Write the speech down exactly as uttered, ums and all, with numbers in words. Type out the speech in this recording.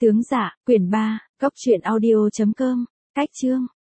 Tướng Dạ, quyển ba, góc truyện audio chấm com, cách chương.